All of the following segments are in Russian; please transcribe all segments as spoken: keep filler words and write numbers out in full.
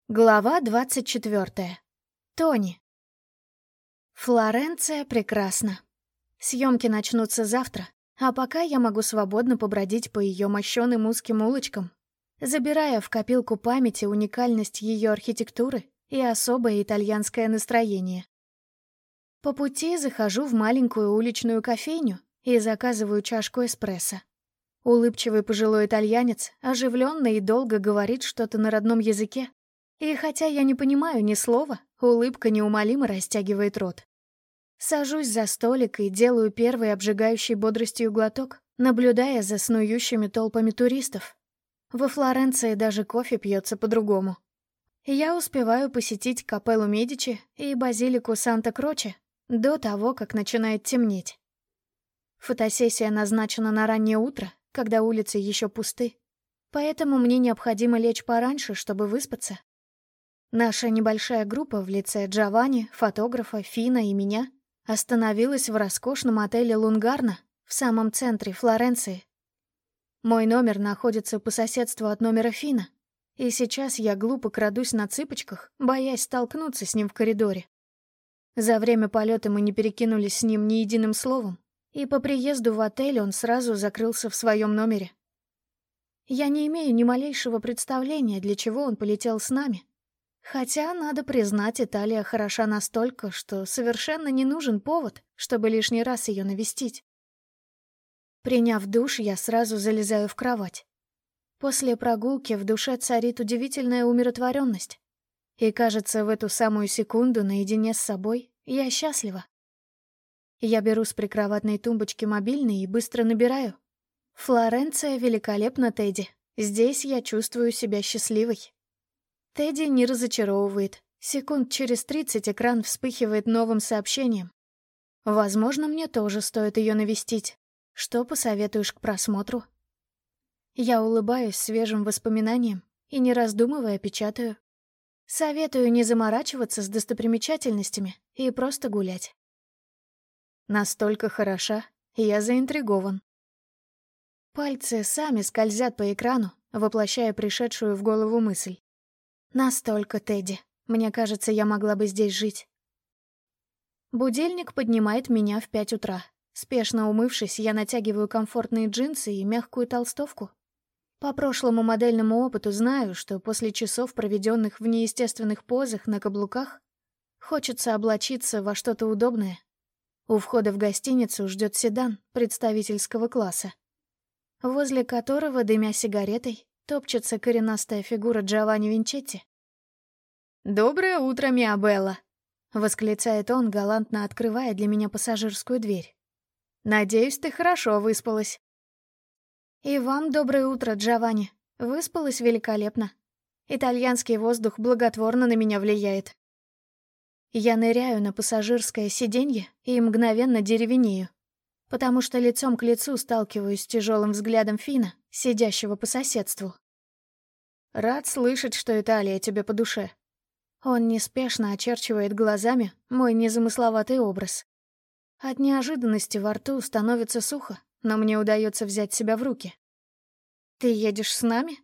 Глава двадцать четвёртая. Тони. Флоренция прекрасна. Съемки начнутся завтра, а пока я могу свободно побродить по ее мощеным узким улочкам, забирая в копилку памяти уникальность ее архитектуры и особое итальянское настроение. По пути захожу в маленькую уличную кофейню и заказываю чашку эспрессо. Улыбчивый пожилой итальянец оживленно и долго говорит что-то на родном языке, и хотя я не понимаю ни слова, улыбка неумолимо растягивает рот. Сажусь за столик и делаю первый обжигающий бодростью глоток, наблюдая за снующими толпами туристов. Во Флоренции даже кофе пьется по-другому. Я успеваю посетить Капеллу Медичи и базилику Санта-Кроче до того, как начинает темнеть. Фотосессия назначена на раннее утро, когда улицы еще пусты, поэтому мне необходимо лечь пораньше, чтобы выспаться. Наша небольшая группа в лице Джованни, фотографа, Фина и меня остановилась в роскошном отеле «Лунгарно» в самом центре Флоренции. Мой номер находится по соседству от номера Фина, и сейчас я глупо крадусь на цыпочках, боясь столкнуться с ним в коридоре. За время полета мы не перекинулись с ним ни единым словом, и по приезду в отель он сразу закрылся в своем номере. Я не имею ни малейшего представления, для чего он полетел с нами. Хотя, надо признать, Италия хороша настолько, что совершенно не нужен повод, чтобы лишний раз ее навестить. Приняв душ, я сразу залезаю в кровать. После прогулки в душе царит удивительная умиротворенность. И, кажется, в эту самую секунду наедине с собой я счастлива. Я беру с прикроватной тумбочки мобильный и быстро набираю. «Флоренция великолепна, Тедди. Здесь я чувствую себя счастливой». Тедди не разочаровывает. Секунд через тридцать экран вспыхивает новым сообщением. Возможно, мне тоже стоит ее навестить. Что посоветуешь к просмотру? Я улыбаюсь свежим воспоминаниям и, не раздумывая, печатаю. Советую не заморачиваться с достопримечательностями и просто гулять. Настолько хороша, я заинтригован. Пальцы сами скользят по экрану, воплощая пришедшую в голову мысль. Настолько, Тедди. Мне кажется, я могла бы здесь жить. Будильник поднимает меня в пять утра. Спешно умывшись, я натягиваю комфортные джинсы и мягкую толстовку. По прошлому модельному опыту знаю, что после часов, проведенных в неестественных позах на каблуках, хочется облачиться во что-то удобное. У входа в гостиницу ждет седан представительского класса, возле которого, дымя сигаретой, топчется коренастая фигура Джованни Винчетти. «Доброе утро, миа Белла!» — восклицает он, галантно открывая для меня пассажирскую дверь. «Надеюсь, ты хорошо выспалась». «И вам доброе утро, Джованни. Выспалась великолепно. Итальянский воздух благотворно на меня влияет». Я ныряю на пассажирское сиденье и мгновенно деревенею, потому что лицом к лицу сталкиваюсь с тяжелым взглядом Фина, сидящего по соседству. «Рад слышать, что Италия тебе по душе». Он неспешно очерчивает глазами мой незамысловатый образ. От неожиданности во рту становится сухо, но мне удается взять себя в руки. «Ты едешь с нами?»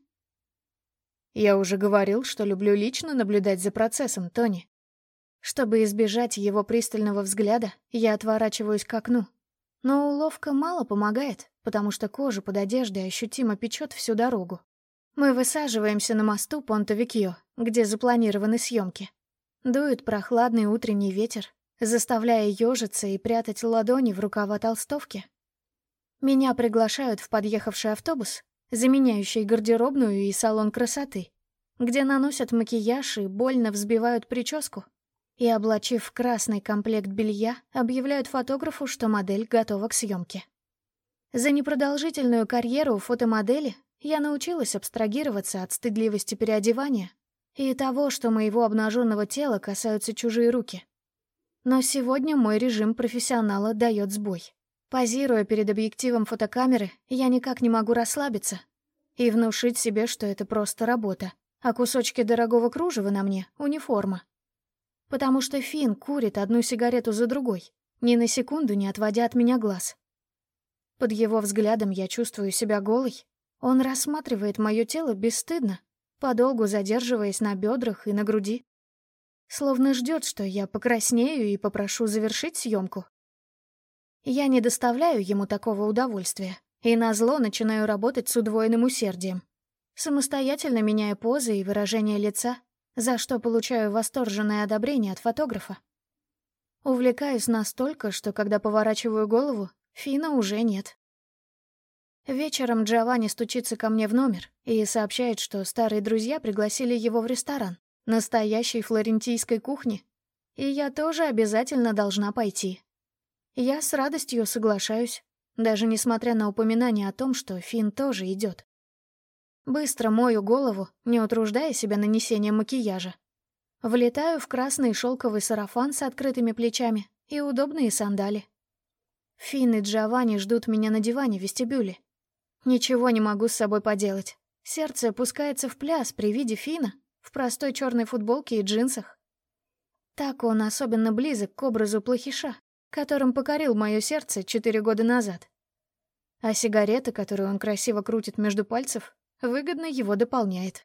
«Я уже говорил, что люблю лично наблюдать за процессом, Тони». Чтобы избежать его пристального взгляда, я отворачиваюсь к окну. Но уловка мало помогает, потому что кожа под одеждой ощутимо печет всю дорогу. Мы высаживаемся на мосту Понте-Векьо, где запланированы съемки. Дует прохладный утренний ветер, заставляя ежиться и прятать ладони в рукава толстовки. Меня приглашают в подъехавший автобус, заменяющий гардеробную и салон красоты, где наносят макияж и больно взбивают прическу, и, облачив в красный комплект белья, объявляют фотографу, что модель готова к съемке. За непродолжительную карьеру фотомодели я научилась абстрагироваться от стыдливости переодевания и того, что моего обнаженного тела касаются чужие руки. Но сегодня мой режим профессионала дает сбой. Позируя перед объективом фотокамеры, я никак не могу расслабиться и внушить себе, что это просто работа, а кусочки дорогого кружева на мне — униформа. Потому что Фин курит одну сигарету за другой, ни на секунду не отводя от меня глаз. Под его взглядом я чувствую себя голой. Он рассматривает мое тело бесстыдно, подолгу задерживаясь на бедрах и на груди. Словно ждет, что я покраснею и попрошу завершить съемку. Я не доставляю ему такого удовольствия, и назло начинаю работать с удвоенным усердием, самостоятельно меняя позы и выражение лица, за что получаю восторженное одобрение от фотографа. Увлекаюсь настолько, что когда поворачиваю голову, Фина уже нет. Вечером Джованни стучится ко мне в номер и сообщает, что старые друзья пригласили его в ресторан, настоящей флорентийской кухни, и я тоже обязательно должна пойти. Я с радостью соглашаюсь, даже несмотря на упоминание о том, что Финн тоже идет. Быстро мою голову, не утруждая себя нанесением макияжа. Влетаю в красный шелковый сарафан с открытыми плечами и удобные сандали. Финн и Джованни ждут меня на диване в вестибюле. Ничего не могу с собой поделать. Сердце пускается в пляс при виде Финна в простой черной футболке и джинсах. Так он особенно близок к образу плохиша, которым покорил мое сердце четыре года назад. А сигарета, которую он красиво крутит между пальцев, выгодно его дополняет.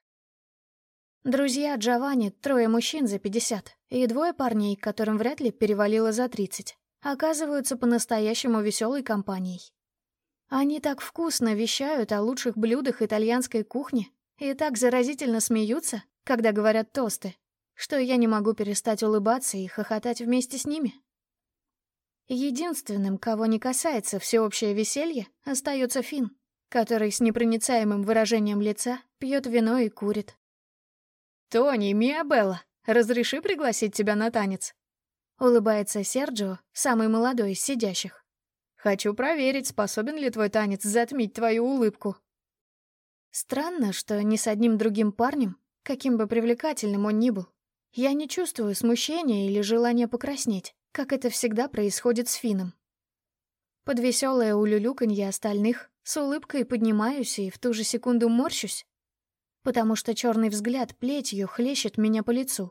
Друзья Джованни — трое мужчин за пятьдесят и двое парней, которым вряд ли перевалило за тридцать, оказываются по-настоящему веселой компанией. Они так вкусно вещают о лучших блюдах итальянской кухни и так заразительно смеются, когда говорят тосты, что я не могу перестать улыбаться и хохотать вместе с ними. Единственным, кого не касается всеобщее веселье, остается Финн, который с непроницаемым выражением лица пьет вино и курит. «Тони, Миа Белла, разреши пригласить тебя на танец?» Улыбается Серджио, самый молодой из сидящих. «Хочу проверить, способен ли твой танец затмить твою улыбку». Странно, что ни с одним другим парнем, каким бы привлекательным он ни был, я не чувствую смущения или желания покраснеть, как это всегда происходит с Финном. Под веселое улюлюканье остальных с улыбкой поднимаюсь и в ту же секунду морщусь, потому что черный взгляд плетью хлещет меня по лицу.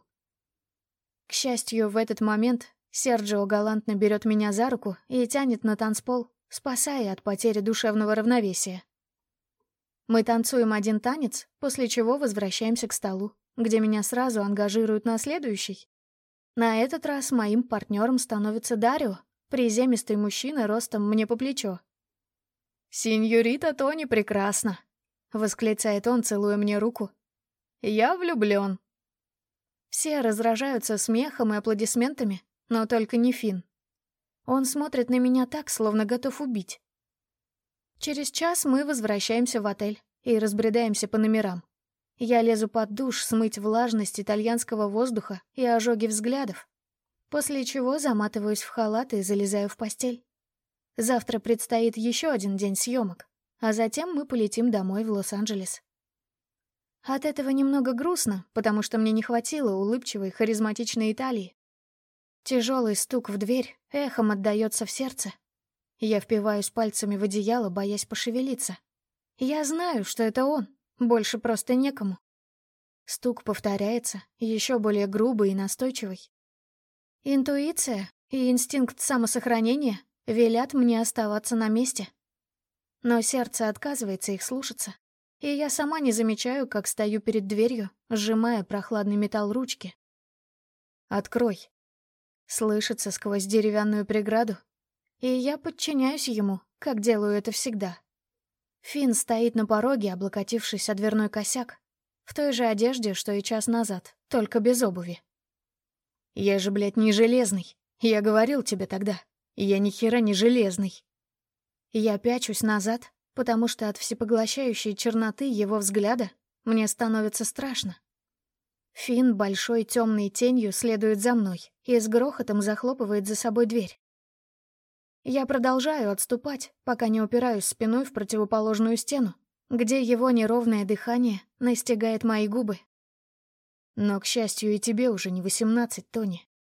К счастью, в этот момент Серджио галантно берет меня за руку и тянет на танцпол, спасая от потери душевного равновесия. Мы танцуем один танец, после чего возвращаемся к столу, где меня сразу ангажируют на следующий. На этот раз моим партнером становится Дарио, приземистый мужчина ростом мне по плечо. «Синьорита Тони прекрасна!» — восклицает он, целуя мне руку. «Я влюблён!» Все разражаются смехом и аплодисментами, но только не Финн. Он смотрит на меня так, словно готов убить. Через час мы возвращаемся в отель и разбредаемся по номерам. Я лезу под душ смыть влажность итальянского воздуха и ожоги взглядов, после чего заматываюсь в халат и залезаю в постель. Завтра предстоит еще один день съемок, а затем мы полетим домой в Лос-Анджелес. От этого немного грустно, потому что мне не хватило улыбчивой, харизматичной Италии. Тяжелый стук в дверь эхом отдаётся в сердце. Я впиваюсь пальцами в одеяло, боясь пошевелиться. Я знаю, что это он, больше просто некому. Стук повторяется, еще более грубый и настойчивый. Интуиция и инстинкт самосохранения велят мне оставаться на месте. Но сердце отказывается их слушаться, и я сама не замечаю, как стою перед дверью, сжимая прохладный металл ручки. «Открой!» Слышится сквозь деревянную преграду, и я подчиняюсь ему, как делаю это всегда. Финн стоит на пороге, облокотившись о дверной косяк, в той же одежде, что и час назад, только без обуви. «Я же, блядь, не железный. Я говорил тебе тогда. Я ни хера не железный». Я пячусь назад, потому что от всепоглощающей черноты его взгляда мне становится страшно. Финн большой темной тенью следует за мной и с грохотом захлопывает за собой дверь. Я продолжаю отступать, пока не упираюсь спиной в противоположную стену, где его неровное дыхание настигает мои губы. Но, к счастью, и тебе уже не восемнадцать, Тони.